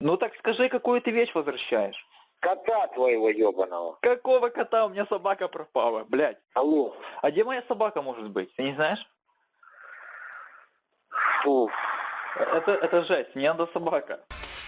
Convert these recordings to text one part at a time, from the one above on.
Ну так скажи, какую ты вещь возвращаешь? Кота твоего ебаного. Какого кота? У меня собака пропала, блядь. Алло. А где моя собака может быть? Ты не знаешь? Фу. Это жесть, мне надо собака.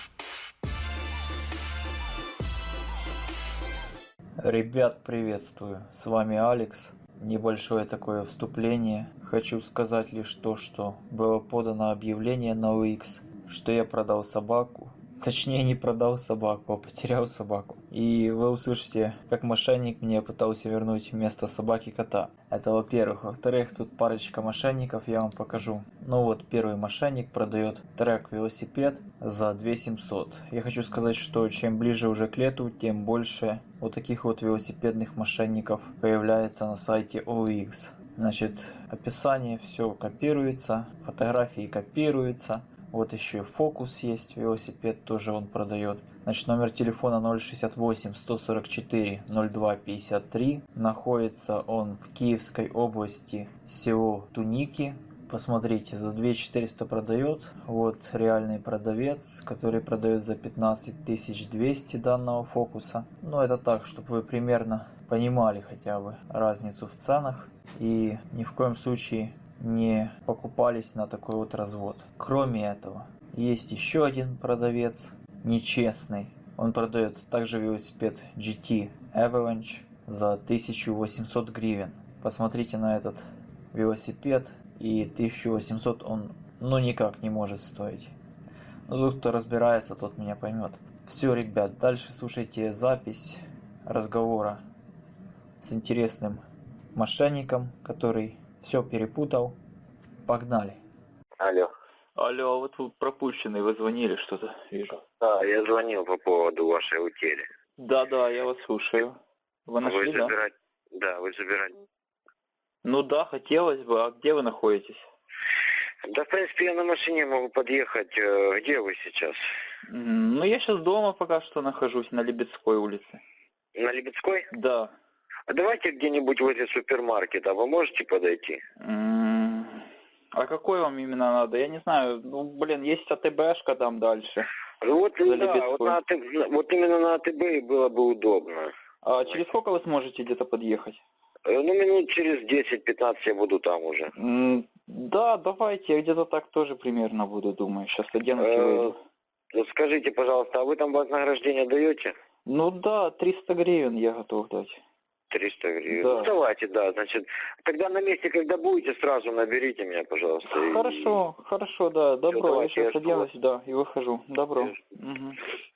Ребят, приветствую, с вами Алекс. Небольшое такое вступление. Хочу сказать лишь то, что было подано объявление на OLX, что я продал собаку. Точнее, не продал собаку, а потерял собаку. И вы услышите, как мошенник мне пытался вернуть вместо собаки кота. Это во-первых. Во-вторых, тут парочка мошенников, я вам покажу. Ну вот, первый мошенник продает трек-велосипед за 2700. Я хочу сказать, что чем ближе уже к лету, тем больше вот таких вот велосипедных мошенников появляется на сайте OLX. Значит, описание все копируется, фотографии копируются. Вот еще фокус есть, велосипед тоже он продает. Значит, номер телефона 068 144 02 53. Находится он в Киевской области, село Туники. Посмотрите, за 2400 продает. Вот реальный продавец, который продает за 15 200 данного фокуса. Ну, это так, чтобы вы примерно понимали хотя бы разницу в ценах. И ни в коем случае не покупались на такой вот развод. Кроме этого, есть еще один продавец, нечестный. Он продает также велосипед GT Avalanche за 1800 гривен. Посмотрите на этот велосипед, и 1800 он никак не может стоить. Но тот, кто разбирается, тот меня поймет. Все, ребят, дальше слушайте запись разговора с интересным мошенником, который все перепутал. Погнали. Алло. Алло, вот вы пропущенный, вы звонили что-то, вижу. Да, я звонил по поводу вашей утери. Да, я вас слушаю. Вы нашли, да? Да, вы забирать. Ну да, хотелось бы. А где вы находитесь? Да, в принципе, я на машине могу подъехать. Где вы сейчас? Ну, я сейчас дома пока что нахожусь, на Лебедской улице. На Лебедской? Да. А давайте где-нибудь возле супермаркета. Вы можете подойти? А какой вам именно надо? Я не знаю. Ну, блин, есть АТБшка там дальше. Вот, да, вот именно на АТБ было бы удобно. А через сколько вы сможете где-то подъехать? Ну, минут через 10-15 я буду там уже. Да, давайте, я где-то так тоже примерно буду, думаю. Сейчас оденусь и выйду. Скажите, пожалуйста, а вы там вознаграждение даете? Ну да, 300 гривен я готов дать. 300 гривен. Да. Ну, давайте, да, значит, тогда на месте, когда будете, сразу наберите меня, пожалуйста. Хорошо, да, добро, Все, я сейчас оденусь, да, и выхожу. Добро. Угу.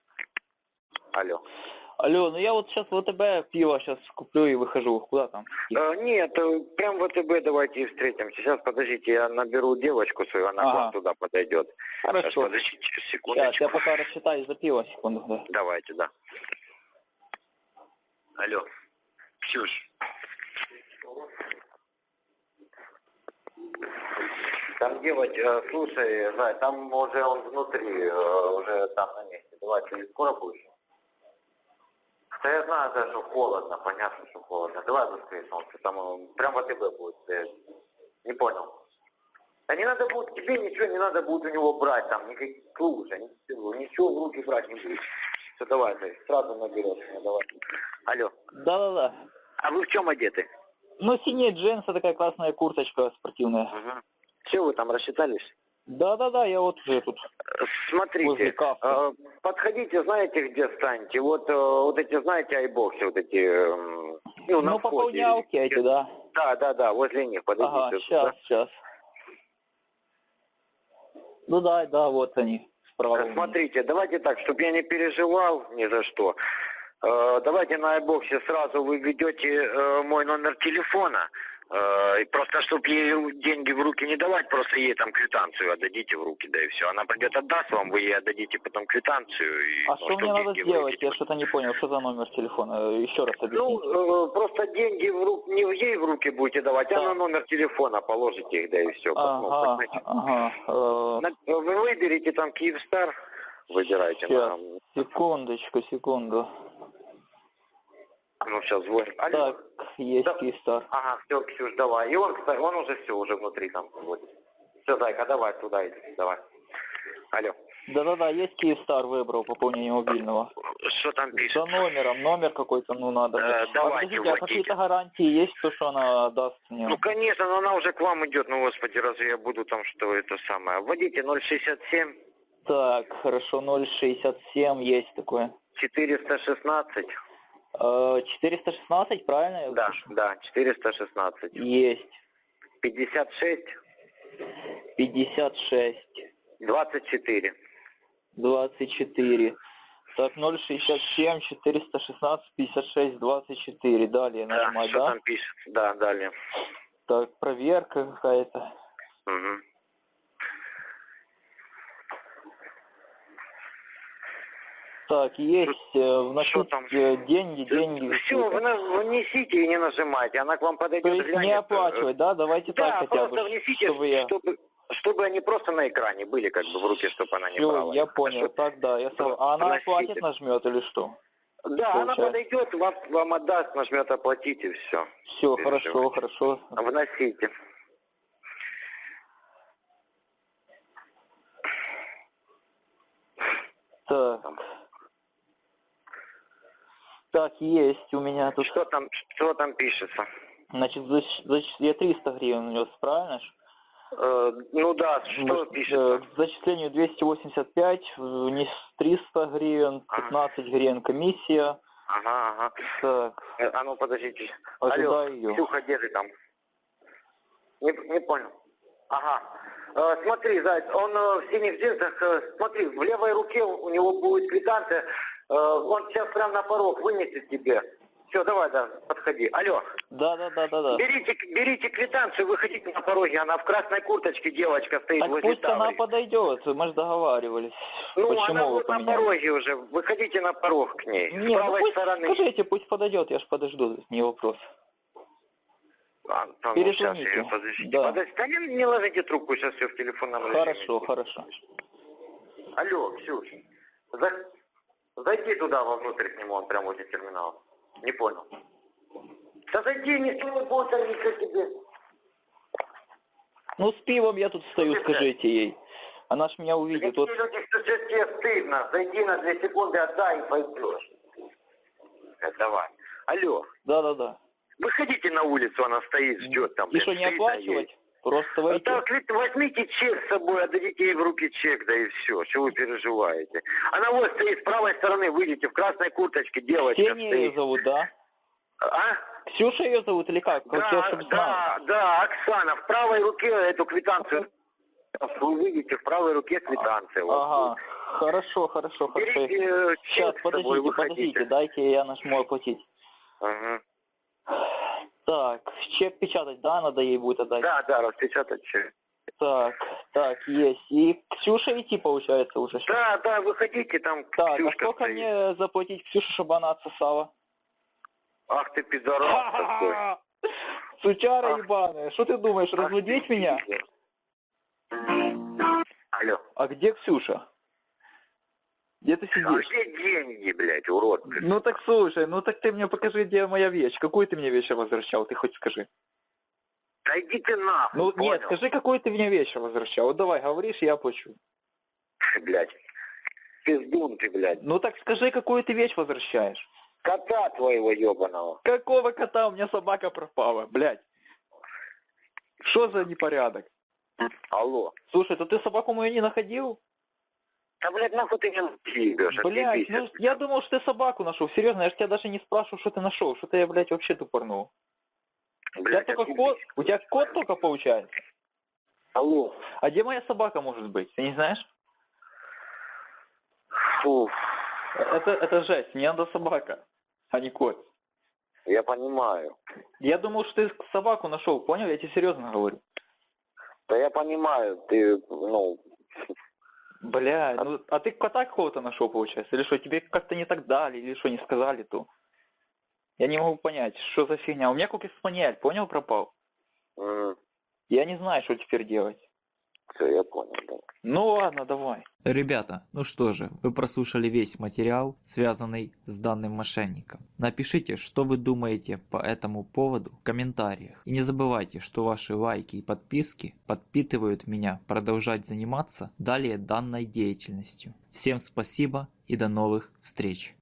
Алло, ну я вот сейчас в АТБ пиво сейчас куплю и выхожу. Куда там? Нет, прям в АТБ давайте и встретимся. Сейчас, подождите, я наберу девочку свою, она к вам туда подойдет. Хорошо. Сейчас, подождите, секундочку. Сейчас, я пока рассчитаюсь за пиво, секунду, да. Давайте, да. Алло, Ксюш. Там девочка, слушай, Зай, там уже он внутри, уже там на месте. Давай, ты скоро будешь? Да я знаю, да, что холодно, понятно, что холодно. Давай быстрее, солнце, там прям в АТБ будет стоять. Не понял. Да не надо будет, тебе ничего не надо будет у него брать, там никаких лужа, ничего в руки брать не будет. Все, давай, ты сразу наберешь меня, давай. Алло. Да. А вы в чем одеты? Ну, синие джинсы, такая классная курточка спортивная. Угу. Все, вы там рассчитались? Да, я вот уже тут. Смотрите, подходите, знаете, где станьте? Вот эти, знаете, айбоксы, вот эти, на пополнялки эти, да? Да, возле них подойдите. Ага, сейчас. Ну да, вот они. Справа. Смотрите, давайте так, чтобы я не переживал ни за что. Давайте на айбоксе сразу вы ведете мой номер телефона. И просто, чтобы ей деньги в руки не давать, просто ей там квитанцию отдадите в руки, да и все. Она придет, отдаст вам, вы ей отдадите потом квитанцию. А что мне надо сделать? Я что-то не понял, что за номер телефона? Еще раз объясните. Ну, просто деньги не ей в руки будете давать, а на номер телефона положите их, да и все. Ага. Вы выберите там Киевстар, выбирайте. Сейчас, секунду. Ну, сейчас звонит. Так, есть Киевстар. Ага, все, Ксюш, давай. И он, кстати, он уже все, уже внутри там. Вот. Все, зайка, давай туда иди, давай. Алло. Да-да-да, есть Киевстар, выбрал пополнение мобильного. Что там За пишет? номер какой-то, ну надо. А Давайте подождите, а вводите. какие-то гарантии есть, то, что она даст мне? Ну, конечно, но она уже к вам идет. Ну, господи, разве я буду там, что это самое? Вводите 067 Так, хорошо, 067 есть такое. 416. 416, правильно я Да, услышал? да, 416. Есть. 56 56. 24. 24. Так, 067, 416, 56, 24. Далее Да, нажимать, что да? там пишет? Да, далее. Так, проверка какая-то. Угу. Так, есть, вносить там? деньги Все, какие-то. вы внесите и не нажимайте. Она к вам То подойдет, есть не глянет. оплачивать, да? Давайте так Да, хотя бы, просто внесите, чтобы я... чтобы они просто на экране были, как бы в руке, чтобы она не брала. Все, я понял, Хорошо? так да, я согласен. А она Вносите. оплатит, нажмет или что? Да, она Получается. подойдет, вам отдаст, нажмет оплатить и все. Все, хорошо, хорошо. Вносите. Так. Так, есть у меня тут. Что там пишется? Значит, я 300 гривен внес, правильно ж? Ну да, что пишется? К зачислению 285, вниз 300 гривен, 15 гривен комиссия. Ага. Так, А ну подождите. ожидаю Алло, ее. Ксюха, где ты там? Не понял. Ага. Смотри, Заяц, он в синих джинсах, смотри, в левой руке у него будет квитанция, он сейчас прям на порог вынесет тебе. Все, давай, да, подходи. Алло. Да. Берите квитанцию, выходите на пороге, она в красной курточке, девочка стоит Так возле пусть она таври. подойдет, мы же договаривались. Ну, Почему она вы вот на поменяли? пороге уже, выходите на порог к ней. Не, с ну правой пусть стороны. скажите, пусть подойдет, я ж подожду, не вопрос. Ну, Перезвоните. сейчас, подождите. Да. Подождите, да не ложите трубку, сейчас все в телефонном режиме. Хорошо. Алло, Ксюш, зайди туда вовнутрь к нему, он прямо возле терминала. Не понял. Да зайди, никто не будет ничего тебе. Ну с пивом я тут стою, скажите ей. Она ж меня увидит. Такие Вот. люди, что тебе стыдно. Зайди на 2 секунды, отдай и пойдешь. Давай. Алло, Да. выходите на улицу, она стоит, ждет там. И что, не стоит, оплачивать? Просто войти? Так, возьмите чек с собой, отдадите ей в руки чек, да и все. Что вы переживаете? Она вот стоит с правой стороны, выйдите, в красной курточке, девочка Ксения ее стоит. зовут, да? А? Ксюша ее зовут или как? Да, Оксана, в правой руке эту квитанцию. Вы видите, в правой руке квитанция. Ага, хорошо. Берите Сейчас, чек с собой, подождите, дайте я нажму оплатить. Ага. Так, чек печатать, да, надо ей будет отдать? Да, распечатать чек. Так, есть. И Ксюша идти, получается, уже сейчас? Да, выходите, там Так, Ксюшка а сколько стоит. мне заплатить Ксюше, чтобы она отсосала? Ах ты пидорас такой. Сучара ебаная, что ты думаешь, разводить меня? Алло. А где Ксюша? Где ты А сидишь? где деньги, блядь, урод? Ну так слушай, ты мне покажи, где моя вещь. Какую ты мне вещь возвращал, ты хоть скажи. Да иди ты нахуй, Ну понял? нет, скажи, какую ты мне вещь возвращал. Вот давай, говоришь, я оплачу. Блядь. Пиздун ты, блядь. Ну так скажи, какую ты вещь возвращаешь. Кота твоего ебаного. Какого кота? У меня собака пропала, блядь. Что за непорядок? Алло. Слушай, то ты собаку мою не находил? Да, блядь, нахуй ты не ебешь, Блядь, ну я думал, что ты собаку нашел. Серьезно, я же тебя даже не спрашивал, что ты нашел. Что-то я, блядь, вообще тупорнул. Блядь, У тебя кот только получается? Алло. А где моя собака может быть? Ты не знаешь? Фу. Это жесть, мне надо собака, а не кот. Я понимаю. Я думал, что ты собаку нашел, понял? Я тебе серьезно говорю. Да я понимаю, ты, Бля, ну а ты кота какого-то нашел, получается? Или что, тебе как-то не так дали, или что, не сказали, то? Я не могу понять, что за фигня. У меня купи спаниель, понял, пропал? Я не знаю, что теперь делать. Все, я понял, да. Ну ладно, давай. Ребята, ну что же, вы прослушали весь материал, связанный с данным мошенником. Напишите, что вы думаете по этому поводу в комментариях. И не забывайте, что ваши лайки и подписки подпитывают меня продолжать заниматься далее данной деятельностью. Всем спасибо и до новых встреч.